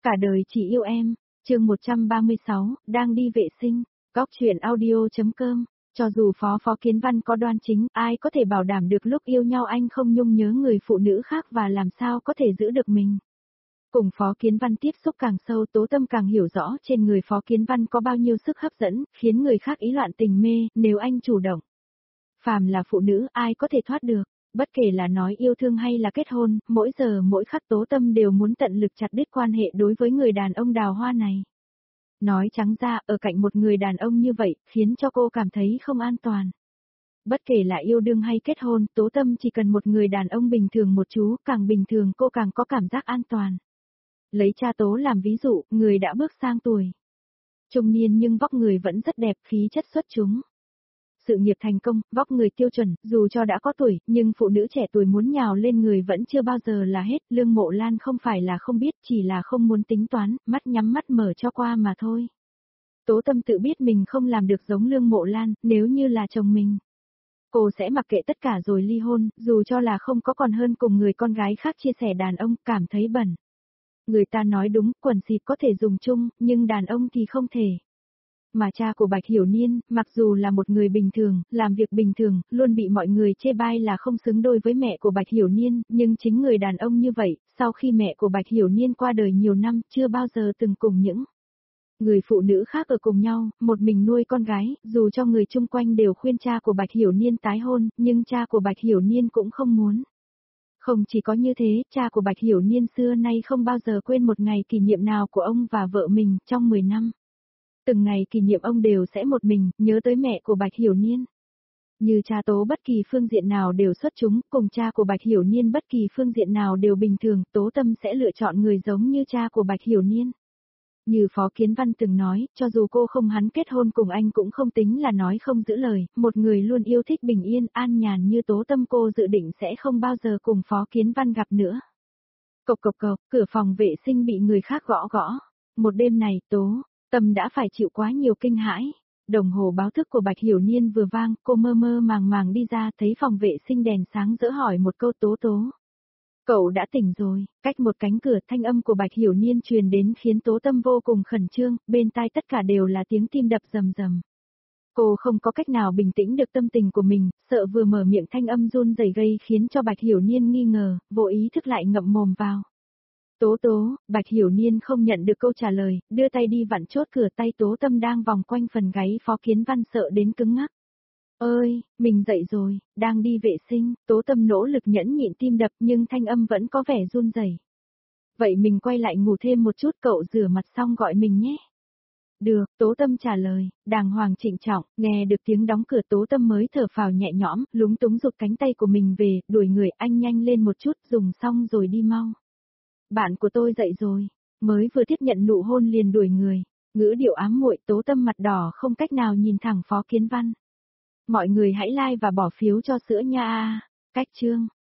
Cả đời chỉ yêu em, chương 136, đang đi vệ sinh, Góc truyện audio.com. Cho dù Phó Kiến Văn có đoan chính, ai có thể bảo đảm được lúc yêu nhau anh không nhung nhớ người phụ nữ khác và làm sao có thể giữ được mình. Cùng Phó Kiến Văn tiếp xúc càng sâu, Tố Tâm càng hiểu rõ trên người Phó Kiến Văn có bao nhiêu sức hấp dẫn, khiến người khác ý loạn tình mê, nếu anh chủ động. Phàm là phụ nữ, ai có thể thoát được, bất kể là nói yêu thương hay là kết hôn, mỗi giờ mỗi khắc Tố Tâm đều muốn tận lực chặt đứt quan hệ đối với người đàn ông đào hoa này. Nói trắng ra, ở cạnh một người đàn ông như vậy, khiến cho cô cảm thấy không an toàn. Bất kể là yêu đương hay kết hôn, Tố Tâm chỉ cần một người đàn ông bình thường một chú, càng bình thường cô càng có cảm giác an toàn. Lấy cha Tố làm ví dụ, người đã bước sang tuổi trung niên nhưng vóc người vẫn rất đẹp, khí chất xuất chúng. Sự nghiệp thành công, vóc người tiêu chuẩn, dù cho đã có tuổi, nhưng phụ nữ trẻ tuổi muốn nhào lên người vẫn chưa bao giờ là hết. Lương Mộ Lan không phải là không biết, chỉ là không muốn tính toán, mắt nhắm mắt mở cho qua mà thôi. Tố Tâm tự biết mình không làm được giống Lương Mộ Lan, nếu như là chồng mình, cô sẽ mặc kệ tất cả rồi ly hôn, dù cho là không có còn hơn cùng người con gái khác chia sẻ đàn ông, cảm thấy bẩn. Người ta nói đúng, quần xịt có thể dùng chung, nhưng đàn ông thì không thể. Mà cha của Bạch Hiểu Niên, mặc dù là một người bình thường, làm việc bình thường, luôn bị mọi người chê bai là không xứng đôi với mẹ của Bạch Hiểu Niên, nhưng chính người đàn ông như vậy, sau khi mẹ của Bạch Hiểu Niên qua đời nhiều năm, chưa bao giờ từng cùng những người phụ nữ khác ở cùng nhau, một mình nuôi con gái, dù cho người chung quanh đều khuyên cha của Bạch Hiểu Niên tái hôn, nhưng cha của Bạch Hiểu Niên cũng không muốn. Không chỉ có như thế, cha của Bạch Hiểu Niên xưa nay không bao giờ quên một ngày kỷ niệm nào của ông và vợ mình trong 10 năm. Từng ngày kỷ niệm ông đều sẽ một mình, nhớ tới mẹ của Bạch Hiểu Niên. Như cha Tố bất kỳ phương diện nào đều xuất chúng, cùng cha của Bạch Hiểu Niên bất kỳ phương diện nào đều bình thường, Tố Tâm sẽ lựa chọn người giống như cha của Bạch Hiểu Niên. Như Phó Kiến Văn từng nói, cho dù cô không hắn kết hôn cùng anh cũng không tính là nói không giữ lời, một người luôn yêu thích bình yên, an nhàn như Tố Tâm cô dự định sẽ không bao giờ cùng Phó Kiến Văn gặp nữa. Cộc cộc cộc, cửa phòng vệ sinh bị người khác gõ gõ. Một đêm này Tố Tâm đã phải chịu quá nhiều kinh hãi. Đồng hồ báo thức của Bạch Hiểu Niên vừa vang, cô mơ mơ màng màng đi ra thấy phòng vệ sinh đèn sáng rỡ hỏi một câu Tố Tố. Cậu đã tỉnh rồi, cách một cánh cửa thanh âm của Bạch Hiểu Niên truyền đến khiến Tố Tâm vô cùng khẩn trương, bên tai tất cả đều là tiếng tim đập rầm rầm. Cô không có cách nào bình tĩnh được tâm tình của mình, sợ vừa mở miệng thanh âm run rẩy gây khiến cho Bạch Hiểu Niên nghi ngờ, vô ý thức lại ngậm mồm vào. Tố Tố, Bạch Hiểu Niên không nhận được câu trả lời, đưa tay đi vặn chốt cửa, tay Tố Tâm đang vòng quanh phần gáy Phó Kiến Văn sợ đến cứng ngắc. Ơi, mình dậy rồi, đang đi vệ sinh, Tố Tâm nỗ lực nhẫn nhịn tim đập nhưng thanh âm vẫn có vẻ run rẩy. Vậy mình quay lại ngủ thêm một chút, cậu rửa mặt xong gọi mình nhé. Được, Tố Tâm trả lời, đàng hoàng trịnh trọng, nghe được tiếng đóng cửa Tố Tâm mới thở phào nhẹ nhõm, lúng túng rụt cánh tay của mình về, đuổi người anh nhanh lên một chút, dùng xong rồi đi mau. Bạn của tôi dậy rồi, mới vừa tiếp nhận nụ hôn liền đuổi người, ngữ điệu ám muội. Tố Tâm mặt đỏ không cách nào nhìn thẳng Phó Kiến Văn. Mọi người hãy like và bỏ phiếu cho sữa nha. Cách chương